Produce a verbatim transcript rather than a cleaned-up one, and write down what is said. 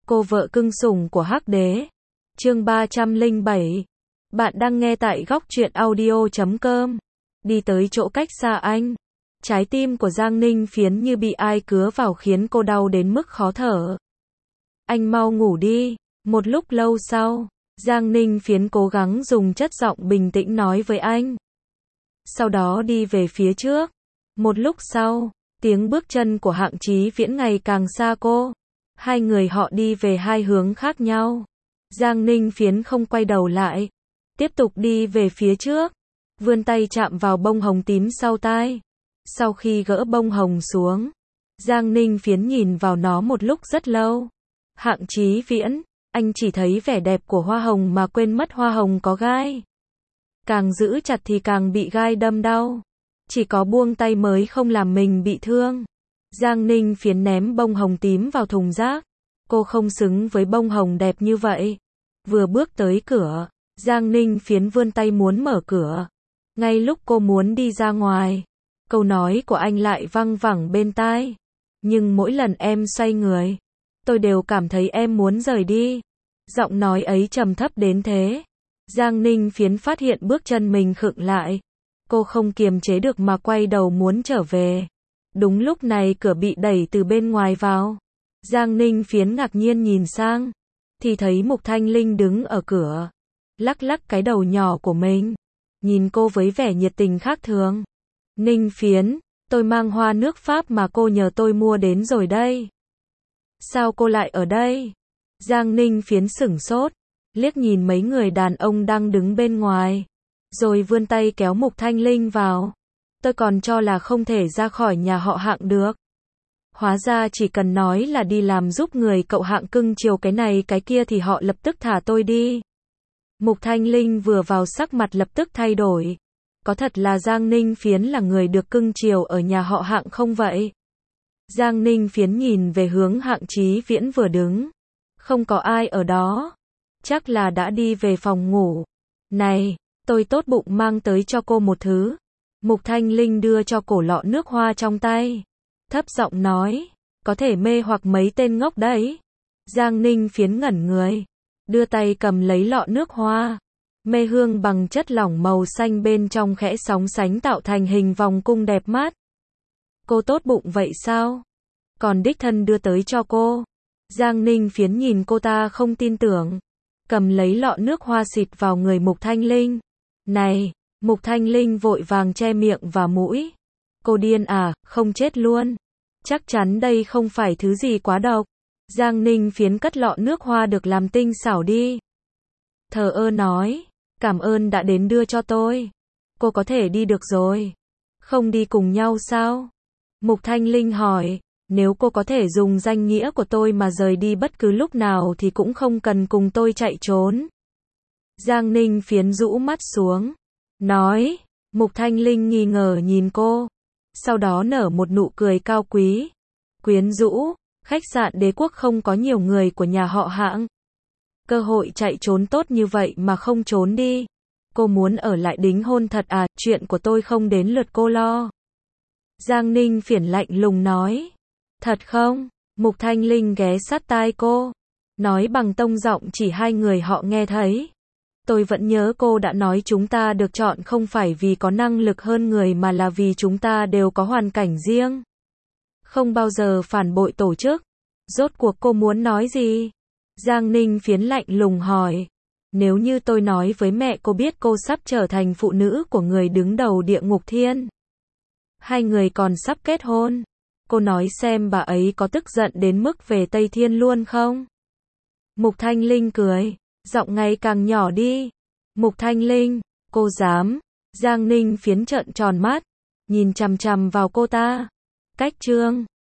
Cô vợ cưng sủng của Hắc Đế. Chương ba trăm lẻ bảy. Bạn đang nghe tại góc truyện audio chấm com. Đi tới chỗ cách xa anh. Trái tim của Giang Ninh Phiến như bị ai cứa vào khiến cô đau đến mức khó thở. Anh mau ngủ đi. Một lúc lâu sau, Giang Ninh Phiến cố gắng dùng chất giọng bình tĩnh nói với anh. Sau đó đi về phía trước. Một lúc sau, tiếng bước chân của Hạng Chí Viễn ngày càng xa cô. Hai người họ đi về hai hướng khác nhau. Giang Ninh Phiến không quay đầu lại. Tiếp tục đi về phía trước. Vươn tay chạm vào bông hồng tím sau tai. Sau khi gỡ bông hồng xuống, Giang Ninh Phiến nhìn vào nó một lúc rất lâu. Hạng Chí Viễn, anh chỉ thấy vẻ đẹp của hoa hồng mà quên mất hoa hồng có gai. Càng giữ chặt thì càng bị gai đâm đau. Chỉ có buông tay mới không làm mình bị thương. Giang Ninh Phiến ném bông hồng tím vào thùng rác. Cô không xứng với bông hồng đẹp như vậy. Vừa bước tới cửa, Giang Ninh Phiến vươn tay muốn mở cửa. Ngay lúc cô muốn đi ra ngoài, câu nói của anh lại văng vẳng bên tai. Nhưng mỗi lần em xoay người, tôi đều cảm thấy em muốn rời đi. Giọng nói ấy trầm thấp đến thế. Giang Ninh Phiến phát hiện bước chân mình khựng lại. Cô không kiềm chế được mà quay đầu muốn trở về. Đúng lúc này cửa bị đẩy từ bên ngoài vào. Giang Ninh Phiến ngạc nhiên nhìn sang, thì thấy Mục Thanh Linh đứng ở cửa, lắc lắc cái đầu nhỏ của mình, nhìn cô với vẻ nhiệt tình khác thường. Ninh Phiến, tôi mang hoa nước Pháp mà cô nhờ tôi mua đến rồi đây. Sao cô lại ở đây? Giang Ninh Phiến sửng sốt, liếc nhìn mấy người đàn ông đang đứng bên ngoài, rồi vươn tay kéo Mục Thanh Linh vào. Tôi còn cho là không thể ra khỏi nhà họ Hạng được. Hóa ra chỉ cần nói là đi làm giúp người cậu Hạng cưng chiều cái này cái kia thì họ lập tức thả tôi đi. Mục Thanh Linh vừa vào sắc mặt lập tức thay đổi. Có thật là Giang Ninh Phiến là người được cưng chiều ở nhà họ Hạng không vậy? Giang Ninh Phiến nhìn về hướng Hạng Chí Viễn vừa đứng. Không có ai ở đó. Chắc là đã đi về phòng ngủ. Này, tôi tốt bụng mang tới cho cô một thứ. Mục Thanh Linh đưa cho cổ lọ nước hoa trong tay. Thấp giọng nói, có thể mê hoặc mấy tên ngốc đấy. Giang Ninh Phiến ngẩn người, đưa tay cầm lấy lọ nước hoa. Mê hương bằng chất lỏng màu xanh bên trong khẽ sóng sánh tạo thành hình vòng cung đẹp mắt. Cô tốt bụng vậy sao? Còn đích thân đưa tới cho cô. Giang Ninh Phiến nhìn cô ta không tin tưởng. Cầm lấy lọ nước hoa xịt vào người Mục Thanh Linh. Này! Mục Thanh Linh vội vàng che miệng và mũi. Cô điên à, không chết luôn. Chắc chắn đây không phải thứ gì quá độc. Giang Ninh Phiến cất lọ nước hoa được làm tinh xảo đi. Thờ ơ nói, cảm ơn đã đến đưa cho tôi. Cô có thể đi được rồi. Không đi cùng nhau sao? Mục Thanh Linh hỏi, nếu cô có thể dùng danh nghĩa của tôi mà rời đi bất cứ lúc nào thì cũng không cần cùng tôi chạy trốn. Giang Ninh Phiến rũ mắt xuống. Nói, Mục Thanh Linh nghi ngờ nhìn cô, sau đó nở một nụ cười cao quý, quyến rũ. Khách sạn Đế Quốc không có nhiều người của nhà họ Hạng. Cơ hội chạy trốn tốt như vậy mà không trốn đi. Cô muốn ở lại đính hôn thật à, chuyện của tôi không đến lượt cô lo. Giang Ninh Phiến lạnh lùng nói. Thật không? Mục Thanh Linh ghé sát tai cô, nói bằng tông giọng chỉ hai người họ nghe thấy. Tôi vẫn nhớ cô đã nói chúng ta được chọn không phải vì có năng lực hơn người mà là vì chúng ta đều có hoàn cảnh riêng. Không bao giờ phản bội tổ chức. Rốt cuộc cô muốn nói gì? Giang Ninh Phiến lạnh lùng hỏi. Nếu như tôi nói với mẹ cô biết cô sắp trở thành phụ nữ của người đứng đầu địa ngục thiên. Hai người còn sắp kết hôn. Cô nói xem bà ấy có tức giận đến mức về Tây Thiên luôn không? Mục Thanh Linh cười. Giọng ngày càng nhỏ đi. Mục Thanh Linh, cô dám? Giang Ninh Phiến trợn tròn mắt, nhìn chằm chằm vào cô ta. Cách chương